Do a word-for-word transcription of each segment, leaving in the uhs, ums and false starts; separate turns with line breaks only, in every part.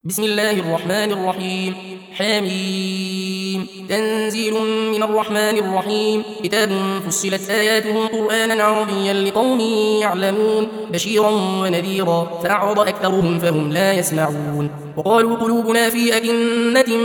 بسم الله الرحمن الرحيم. حميم. تنزيل من الرحمن الرحيم. كتاب فصلت آياته قرآنا عربيا لقوم يعلمون بشيرا ونذيرا فأعرض أكثرهم فهم لا يسمعون. وقالوا قلوبنا في أكنة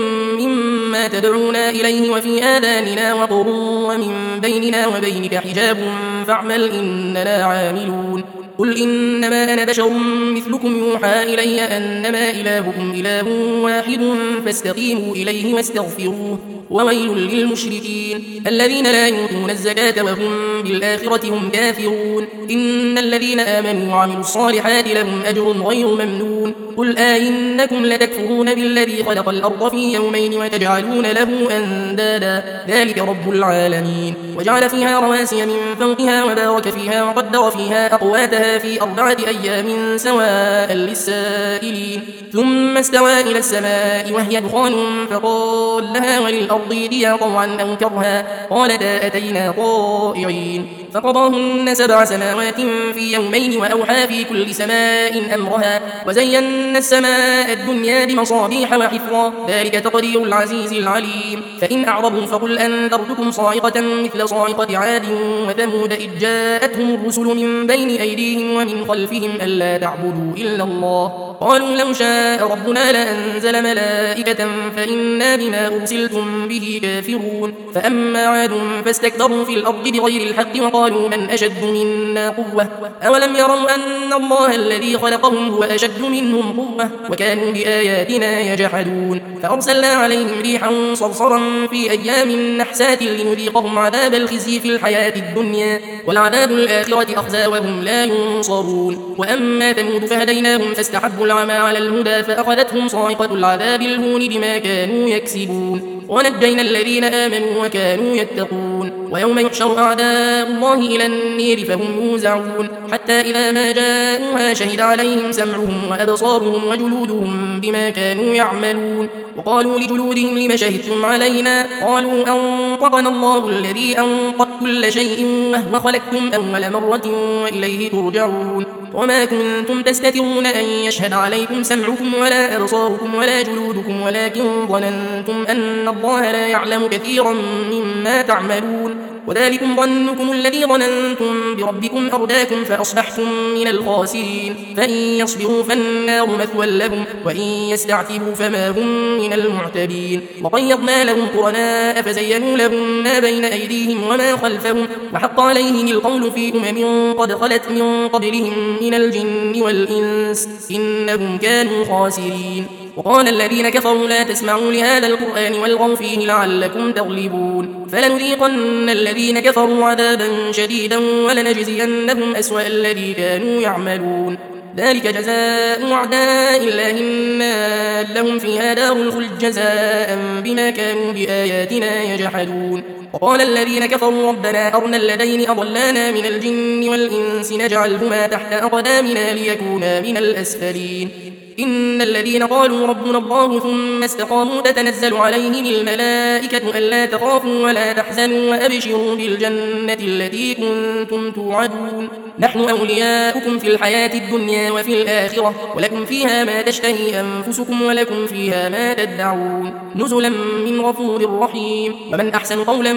مما تدعونا إليه وفي آذاننا وقر ومن بيننا وبينك حجاب فاعمل إننا عاملون. قل إنما أنا بشر مثلكم يوحى إلي أنما إلهكم إله واحد فاستقيموا إليه واستغفروه وويل للمشركين الذين لا يؤتون الزكاة وهم بالآخرة هم كافرون. إن الذين آمنوا وعملوا الصالحات لهم أجر غير ممنون. قل آئنكم لتكفرون بالذي خلق الأرض في يومين وتجعلون له أندادا ذلك رب العالمين. وجعل فيها رواسي من فوقها وبارك فيها وقدر فيها أقواتها في أربعة أيام سواء للسائلين ثم استوى إلى السماء وهي دخان فقال لها وللأرض ائتيا طوعا أو كرها قالتا أتينا طائعين فقضاهن سبع سماوات في يومين وأوحى في كل سماء أمرها وزينا السماء الدنيا بمصابيح وحفظا ذلك تقدير العزيز العليم. فإن أعرضوا فقل أنذرتكم صاعقة مثل صاعقة عاد وثمود إذ جاءتهم الرسل من بين أيديهم ومن خلفهم ألا تعبدوا إلا الله قالوا لو شاء ربنا لأنزل ملائكة فإنا بما أرسلتم به كافرون. فأما عاد فاستكبروا في الأرض بغير الحق وقالوا من أشد منا قوة أولم يروا أن الله الذي خلقهم هو أشد منهم قوة وكانوا بآياتنا يجحدون. فأرسلنا عليهم ريحا صرصرا في أيام نحسات لنذيقهم عذاب الخزي في الحياة الدنيا والعذاب الآخرة أخزى وهم لا ينصرون. وأما ثمود فهديناهم فاستحبوا العمى على الهدى فأخذتهم صاعقة العذاب الهون بما كانوا يكسبون ونجينا الذين آمنوا وكانوا يتقون. ويوم يحشر أعداء الله إلى النير فهم يوزعون حتى إذا ما جاءوها شهد عليهم سمعهم وأبصارهم وجلودهم بما كانوا يعملون وقالوا لجلودهم لم شهدتم علينا قالوا أنطقنا الله الذي أنطق كل شيء وهو خلقكم أول مرة وإليه ترجعون. وما كنتم تستترون أن يشهد عليكم سمعكم ولا أبصاركم ولا جلودكم ولكن ظننتم أن الله لا يعلم كثيرا مما تعملون وذلكم ظنكم الذي ظننتم بربكم أرداكم فأصبحتم من الخاسرين. فإن يصبروا فالنار مثوى لهم وإن يستعتبوا فما هم من المعتبين. وقيضنا لهم قرناء فزينوا لهم ما بين أيديهم وما خلفهم وحق عليهم القول في أمم قد خلت من قبلهم من الجن والإنس إنهم كانوا خاسرين. وقال الذين كفروا لا تسمعوا لهذا القرآن والغوا فيه لعلكم تغلبون. فلنذيقن الذين كفروا عذابا شديدا ولنجزينهم أسوأ الذي كانوا يعملون ذلك جزاء أعداء الله النار لهم فيها دار الخلد جزاء بما كانوا بآياتنا يجحدون. وقال الذين كفروا ربنا أرنا الذين أضلانا من الجن والإنس نجعلهما تحت أقدامنا ليكونا من الأسفلين. إن الذين قالوا ربنا الله ثم استقاموا تتنزل عليهم الملائكة ألا تخافوا ولا تحزنوا وأبشروا بالجنة التي كنتم توعدون نحن أولياؤكم في الحياة الدنيا وفي الآخرة ولكم فيها ما تشتهي أنفسكم ولكم فيها ما تدعون نزلا من غفور رحيم. ومن أحسن قولا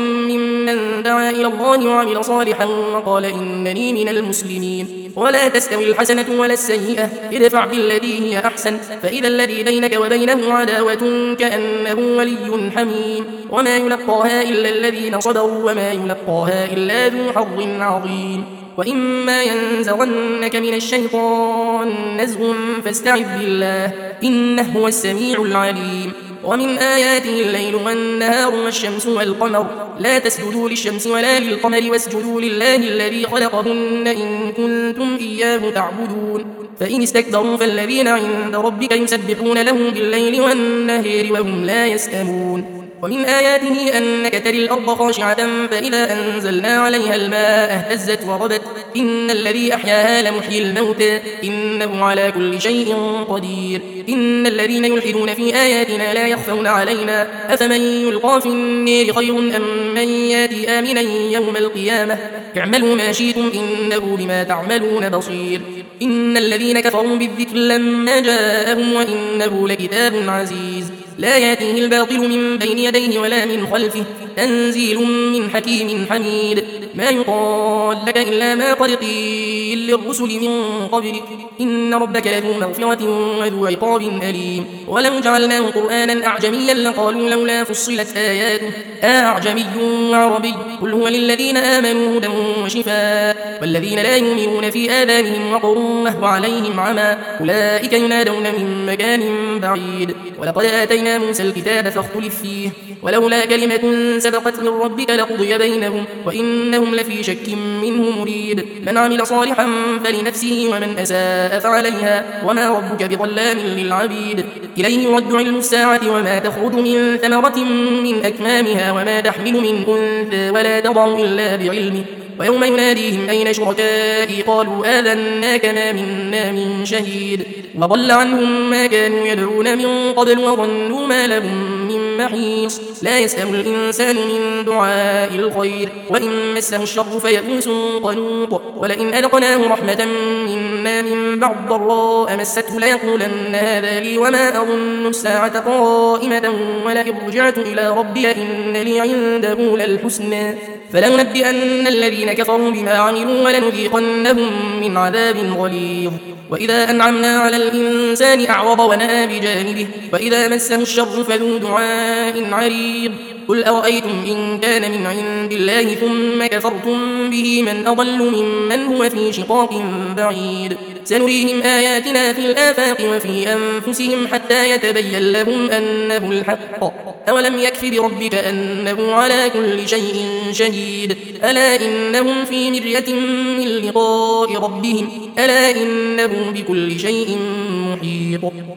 ممن دعا إلى الله وعمل صالحا وقال إنني من المسلمين. ولا تستوي الحسنة ولا السيئة ادفع بالتي هي أحسن فإذا الذي بينك وبينه عداوة كأنه ولي حميم. وما يلقاها إلا الذين صبروا وما يلقاها إلا ذو حظ عظيم. وإما ينزغنك من الشيطان نزغ فاستعذ بالله إنه هو السميع العليم. ومن آياته الليل والنهار والشمس والقمر لا تسجدوا للشمس ولا للقمر واسجدوا لله الذي خلقهن إن كنتم إياه تعبدون. فإن استكبروا فالذين عند ربك يسبحون له بالليل والنهار وهم لا يسأمون. ومن آياته أنك تري الأرض خاشعة فإذا أنزلنا عليها الماء اهتزت وربت إن الذي أحياها لمحيي الموتى إنه على كل شيء قدير. إن الذين يلحدون في آياتنا لا يخفون علينا أفمن يلقى في النار خير أم من ياتي آمنا يوم القيامة اعملوا ما شئتم إنه بما تعملون بصير. إن الذين كفروا بالذكر لما جاءهم وإنه لكتاب عزيز لا يأتيه الباطل من بين يديه ولا من خلفه تنزيل من حكيم حميد ما يقال لك إلا ما قد قيل للرسل من قبلك إن ربك لذو مغفرة وذو عقاب أليم ولو جعلناه قرآنا أعجميا لقالوا لولا فصلت آياته أعجمي وعربي قل هو للذين آمنوا هدى وشفاء والذين لا يؤمنون في آذانهم وقر وهو عليهم عمى أولئك ينادون من مكان بعيد ولقد آتينا موسى الكتاب فاختلف فيه ولولا كلمة سبقت من ربك لقضي بينهم وإنهم لفي شك منه مريد من عمل صالحا فلنفسه ومن أساء فعليها وما ربك بظلام للعبيد إليه يرد علم الساعة وما تخرج من ثمرة من أكمامها وما تحمل من أنثى ولا تضع إلا بعلمه ويوم يناديهم أين شركائي قالوا آذناك ما منا من شهيد وضل عنهم ما كانوا يدعون من قبل وظنوا ما لهم من محيص لا يسأم الإنسان من دعاء الخير وإن مسه الشر فيئوس قنوط ولئن أذقناه رحمة منا من بعد ضراء مسته ليقولن هذا لي وما أظن الساعة قائمة ولئن رجعت إلى ربي إن لي عنده للحسنى فلننبئن الذين كفروا بما عملوا ولنذيقنهم من عذاب غليظ وإذا أنعمنا على الإنسان أعرض ونأى بجانبه وإذا مسه الشر فذو دعاء عريض قل أرأيتم إن كان من عند الله ثم كفرتم به من أضل ممن هو في شقاق بعيد سنريهم آياتنا في الآفاق وفي أنفسهم حتى يتبين لهم أنه الحق أولم يكف بربك أنه على كل شيء شهيد ألا إنهم في مرية من لقاء ربهم ألا إنه بكل شيء محيط